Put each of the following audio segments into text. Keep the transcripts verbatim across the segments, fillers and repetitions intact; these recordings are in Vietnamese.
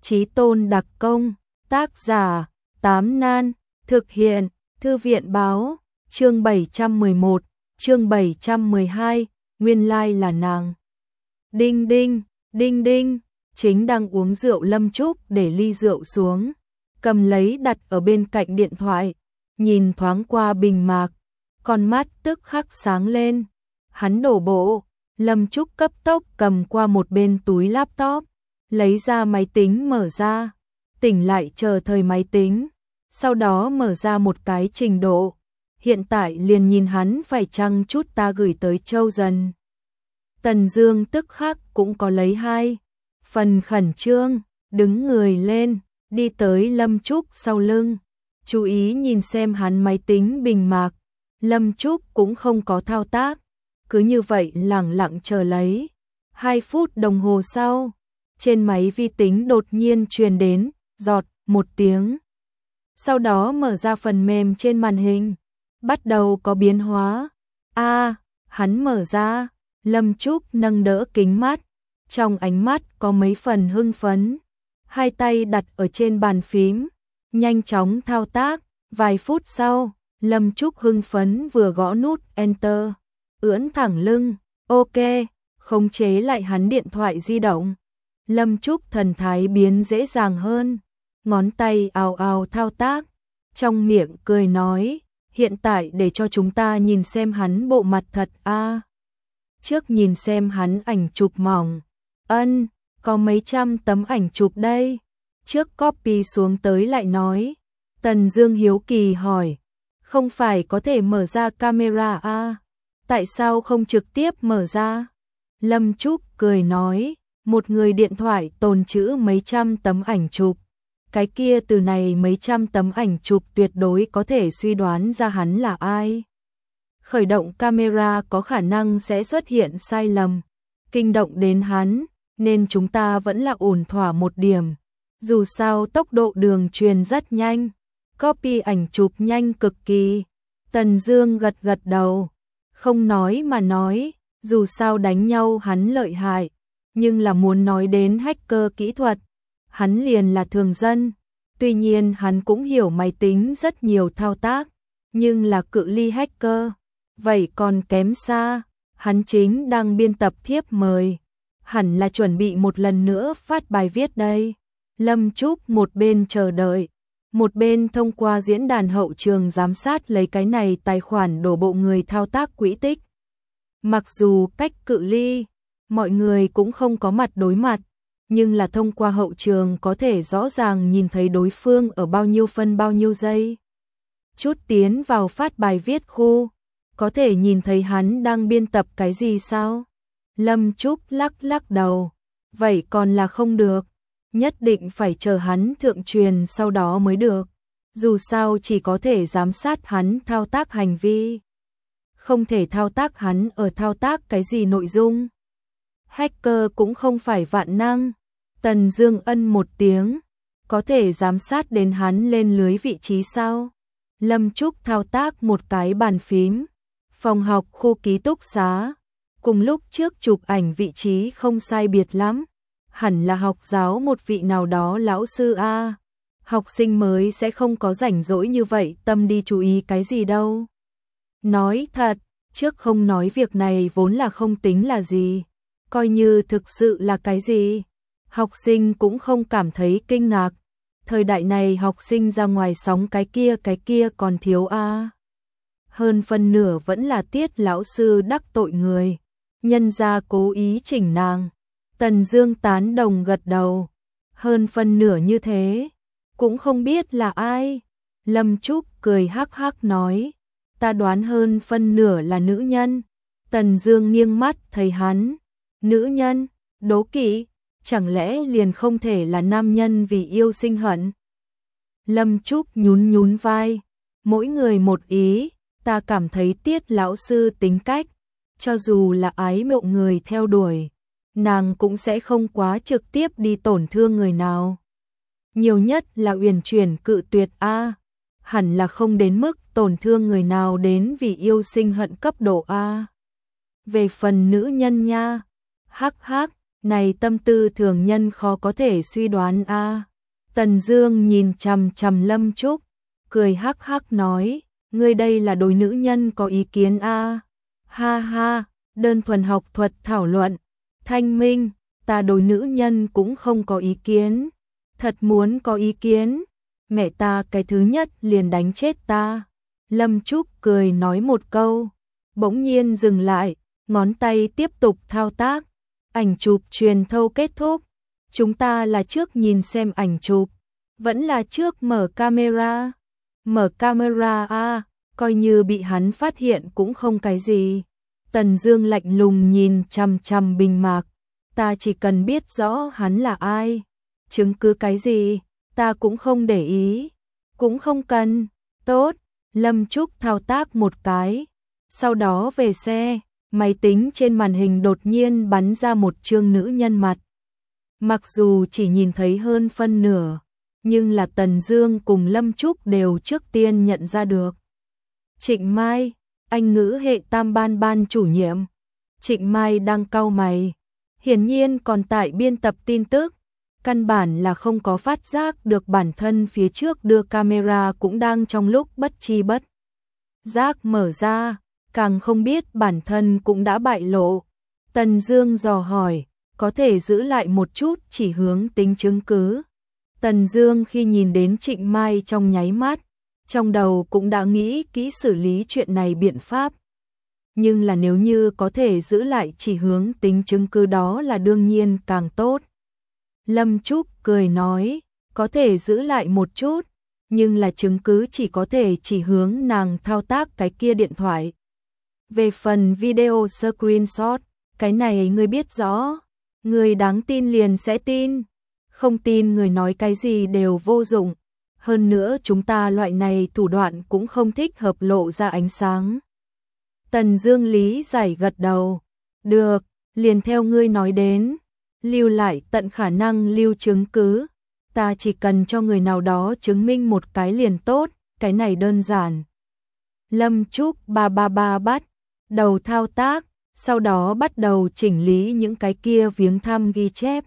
Chí tôn đặc công, tác giả, Tám Nan, thực hiện, Thư viện báo, chương bảy trăm mười một, chương bảy trăm mười hai, nguyên lai là nàng. Đinh đinh, đinh đinh, chính đang uống rượu Lâm Trúc để ly rượu xuống, cầm lấy đặt ở bên cạnh điện thoại, nhìn thoáng qua bình mạc, con mắt tức khắc sáng lên. Hắn đổ bộ, Lâm Trúc cấp tốc cầm qua một bên túi laptop, lấy ra máy tính mở ra, tỉnh lại chờ thời máy tính, sau đó mở ra một cái trình độ. Hiện tại liền nhìn hắn phải chăng chút ta gửi tới Châu Dần. Tần Dương tức khắc cũng có lấy hai phần khẩn trương, đứng người lên, đi tới Lâm Trúc sau lưng, chú ý nhìn xem hắn máy tính bình mạc. Lâm Trúc cũng không có thao tác, cứ như vậy lẳng lặng chờ lấy. Hai phút đồng hồ sau, trên máy vi tính đột nhiên truyền đến giọt một tiếng. Sau đó mở ra phần mềm trên màn hình, bắt đầu có biến hóa. A, à, hắn mở ra, Lâm Trúc nâng đỡ kính mắt, trong ánh mắt có mấy phần hưng phấn. Hai tay đặt ở trên bàn phím, nhanh chóng thao tác. Vài phút sau, Lâm Trúc hưng phấn vừa gõ nút Enter, ưỡn thẳng lưng, ok, khống chế lại hắn điện thoại di động. Lâm Trúc thần thái biến dễ dàng hơn, ngón tay ào ào thao tác, trong miệng cười nói, hiện tại để cho chúng ta nhìn xem hắn bộ mặt thật a. À. Trước nhìn xem hắn ảnh chụp mỏng, ân, có mấy trăm tấm ảnh chụp đây, trước copy xuống tới lại nói. Tần Dương hiếu kỳ hỏi, không phải có thể mở ra camera a? À? Tại sao không trực tiếp mở ra? Lâm Trúc cười nói, một người điện thoại tồn trữ mấy trăm tấm ảnh chụp, cái kia từ này mấy trăm tấm ảnh chụp tuyệt đối có thể suy đoán ra hắn là ai. Khởi động camera có khả năng sẽ xuất hiện sai lầm, kinh động đến hắn, nên chúng ta vẫn là ổn thỏa một điểm. Dù sao tốc độ đường truyền rất nhanh, copy ảnh chụp nhanh cực kỳ. Tần Dương gật gật đầu, không nói mà nói, dù sao đánh nhau hắn lợi hại, nhưng là muốn nói đến hacker kỹ thuật, hắn liền là thường dân. Tuy nhiên hắn cũng hiểu máy tính rất nhiều thao tác, nhưng là cự ly hacker, vậy còn kém xa. Hắn chính đang biên tập thiếp mời, hẳn là chuẩn bị một lần nữa phát bài viết đây. Lâm Trúc một bên chờ đợi, một bên thông qua diễn đàn hậu trường giám sát lấy cái này tài khoản đổ bộ người thao tác quỹ tích. Mặc dù cách cự ly, mọi người cũng không có mặt đối mặt, nhưng là thông qua hậu trường có thể rõ ràng nhìn thấy đối phương ở bao nhiêu phân bao nhiêu giây. Chút tiến vào phát bài viết khu, có thể nhìn thấy hắn đang biên tập cái gì sao? Lâm Trúc lắc lắc đầu, vậy còn là không được, nhất định phải chờ hắn thượng truyền sau đó mới được. Dù sao chỉ có thể giám sát hắn thao tác hành vi, không thể thao tác hắn ở thao tác cái gì nội dung. Hacker cũng không phải vạn năng. Tần Dương ân một tiếng, có thể giám sát đến hắn lên lưới vị trí sao? Lâm Trúc thao tác một cái bàn phím, phòng học khu ký túc xá, cùng lúc trước chụp ảnh vị trí không sai biệt lắm, hẳn là học giáo một vị nào đó lão sư a. Học sinh mới sẽ không có rảnh rỗi như vậy tâm đi chú ý cái gì đâu. Nói thật, trước không nói việc này vốn là không tính là gì, coi như thực sự là cái gì, học sinh cũng không cảm thấy kinh ngạc. Thời đại này học sinh ra ngoài sóng cái kia cái kia còn thiếu a. Hơn phân nửa vẫn là Tiết lão sư đắc tội người, nhân ra cố ý chỉnh nàng. Tần Dương tán đồng gật đầu, hơn phân nửa như thế, cũng không biết là ai. Lâm Trúc cười hắc hắc nói, ta đoán hơn phân nửa là nữ nhân. Tần Dương nghiêng mắt thấy hắn, nữ nhân, đố kỵ, chẳng lẽ liền không thể là nam nhân vì yêu sinh hận? Lâm Trúc nhún nhún vai, mỗi người một ý, ta cảm thấy Tiết lão sư tính cách, cho dù là ái mộ người theo đuổi, nàng cũng sẽ không quá trực tiếp đi tổn thương người nào. Nhiều nhất là uyển chuyển cự tuyệt a, hẳn là không đến mức tổn thương người nào đến vì yêu sinh hận cấp độ a. Về phần nữ nhân nha, hắc hắc, Này tâm tư thường nhân khó có thể suy đoán a. Tần Dương nhìn chằm chằm Lâm Trúc, cười hắc hắc nói, ngươi đây là đối nữ nhân có ý kiến a. Ha ha, đơn thuần học thuật thảo luận. Thanh Minh, ta đối nữ nhân cũng không có ý kiến. Thật muốn có ý kiến, mẹ ta cái thứ nhất liền đánh chết ta. Lâm Trúc cười nói một câu, bỗng nhiên dừng lại, ngón tay tiếp tục thao tác. Ảnh chụp truyền thâu kết thúc. Chúng ta là trước nhìn xem ảnh chụp, vẫn là trước mở camera. Mở camera a, coi như bị hắn phát hiện cũng không cái gì. Tần Dương lạnh lùng nhìn chằm chằm Bình Mạc, ta chỉ cần biết rõ hắn là ai, chứng cứ cái gì, ta cũng không để ý, cũng không cần. Tốt, Lâm Trúc thao tác một cái, sau đó về xe, máy tính trên màn hình đột nhiên bắn ra một chương nữ nhân mặt. Mặc dù chỉ nhìn thấy hơn phân nửa, nhưng là Tần Dương cùng Lâm Trúc đều trước tiên nhận ra được. Trịnh Mai, Anh ngữ hệ tam ban ban chủ nhiệm. Trịnh Mai đang cau mày, hiển nhiên còn tại biên tập tin tức, căn bản là không có phát giác được bản thân phía trước đưa camera cũng đang trong lúc bất chi bất giác mở ra, càng không biết bản thân cũng đã bại lộ. Tần Dương dò hỏi, có thể giữ lại một chút chỉ hướng tính chứng cứ. Tần Dương khi nhìn đến Trịnh Mai trong nháy mắt, trong đầu cũng đã nghĩ kỹ xử lý chuyện này biện pháp. Nhưng là nếu như có thể giữ lại chỉ hướng tính chứng cứ đó là đương nhiên càng tốt. Lâm Trúc cười nói, có thể giữ lại một chút, nhưng là chứng cứ chỉ có thể chỉ hướng nàng thao tác cái kia điện thoại. Về phần video screenshot, cái này ngươi biết rõ, người đáng tin liền sẽ tin, không tin người nói cái gì đều vô dụng. Hơn nữa chúng ta loại này thủ đoạn cũng không thích hợp lộ ra ánh sáng. Tần Dương lý giải gật đầu, được, liền theo ngươi nói đến, lưu lại tận khả năng lưu chứng cứ, ta chỉ cần cho người nào đó chứng minh một cái liền tốt, cái này đơn giản. Lâm Trúc ba ba ba bắt đầu thao tác, sau đó bắt đầu chỉnh lý những cái kia viếng thăm ghi chép.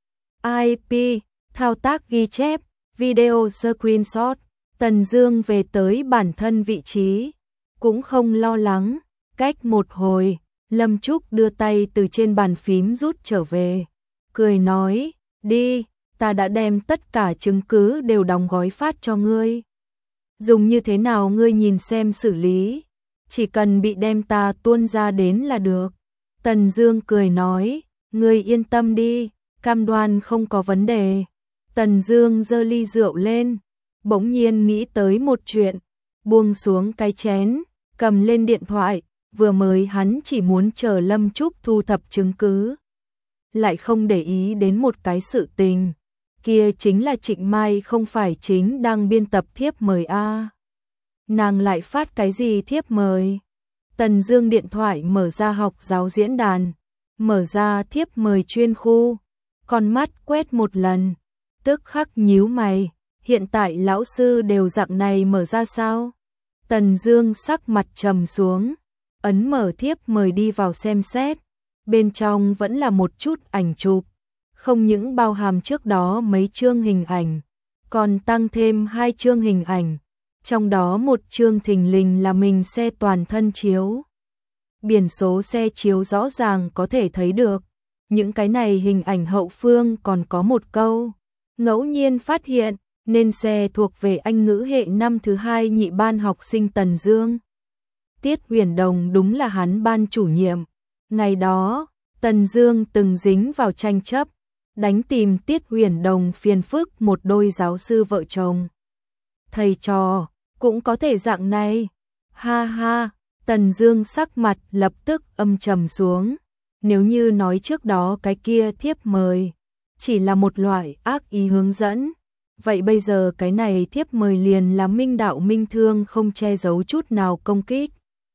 i pê, thao tác ghi chép, video screenshot. Tần Dương về tới bản thân vị trí, cũng không lo lắng. Cách một hồi, Lâm Trúc đưa tay từ trên bàn phím rút trở về, cười nói, đi, ta đã đem tất cả chứng cứ đều đóng gói phát cho ngươi. Dùng như thế nào ngươi nhìn xem xử lý, chỉ cần bị đem ta tuôn ra đến là được. Tần Dương cười nói, ngươi yên tâm đi, cam đoan không có vấn đề. Tần Dương giơ ly rượu lên, bỗng nhiên nghĩ tới một chuyện, buông xuống cái chén, cầm lên điện thoại, vừa mới hắn chỉ muốn chờ Lâm Trúc thu thập chứng cứ, lại không để ý đến một cái sự tình, kia chính là Trịnh Mai không phải chính đang biên tập thiếp mời a. Nàng lại phát cái gì thiếp mời? Tần Dương điện thoại mở ra học giáo diễn đàn, mở ra thiếp mời chuyên khu, con mắt quét một lần, tức khắc nhíu mày, hiện tại lão sư đều dạng này mở ra sao? Tần Dương sắc mặt trầm xuống, ấn mở thiếp mời đi vào xem xét, bên trong vẫn là một chút ảnh chụp, không những bao hàm trước đó mấy chương hình ảnh, còn tăng thêm hai chương hình ảnh, trong đó một chương thình lình là mình xe toàn thân chiếu. Biển số xe chiếu rõ ràng có thể thấy được, những cái này hình ảnh hậu phương còn có một câu, ngẫu nhiên phát hiện, nên xe thuộc về Anh ngữ hệ năm thứ hai nhị ban học sinh Tần Dương. Tiết Huyền Đồng đúng là hắn ban chủ nhiệm. Ngày đó, Tần Dương từng dính vào tranh chấp, đánh tìm Tiết Huyền Đồng phiền phức một đôi giáo sư vợ chồng. Thầy trò, cũng có thể dạng này. Ha ha, Tần Dương sắc mặt lập tức âm trầm xuống. Nếu như nói trước đó cái kia thiếp mời chỉ là một loại ác ý hướng dẫn, vậy bây giờ cái này thiếp mời liền là minh đạo minh thương không che giấu chút nào công kích.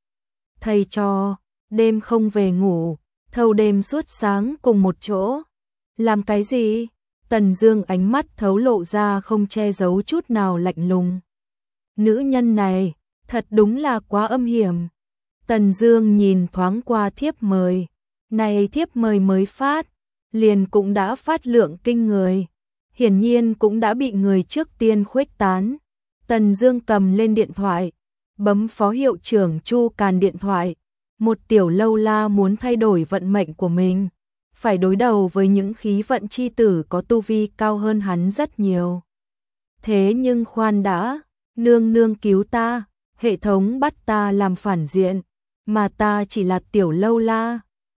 Thầy trò, đêm không về ngủ, thâu đêm suốt sáng cùng một chỗ. Làm cái gì? Tần Dương ánh mắt thấu lộ ra không che giấu chút nào lạnh lùng. Nữ nhân này, thật đúng là quá âm hiểm. Tần Dương nhìn thoáng qua thiếp mời. Này thiếp mời mới phát, liền cũng đã phát lượng kinh người. Hiển nhiên cũng đã bị người trước tiên khuếch tán. Tần Dương cầm lên điện thoại, bấm phó hiệu trưởng Chu Càn điện thoại. Một tiểu lâu la muốn thay đổi vận mệnh của mình, phải đối đầu với những khí vận chi tử có tu vi cao hơn hắn rất nhiều. Thế nhưng khoan đã, nương nương cứu ta, hệ thống bắt ta làm phản diện, mà ta chỉ là tiểu lâu la.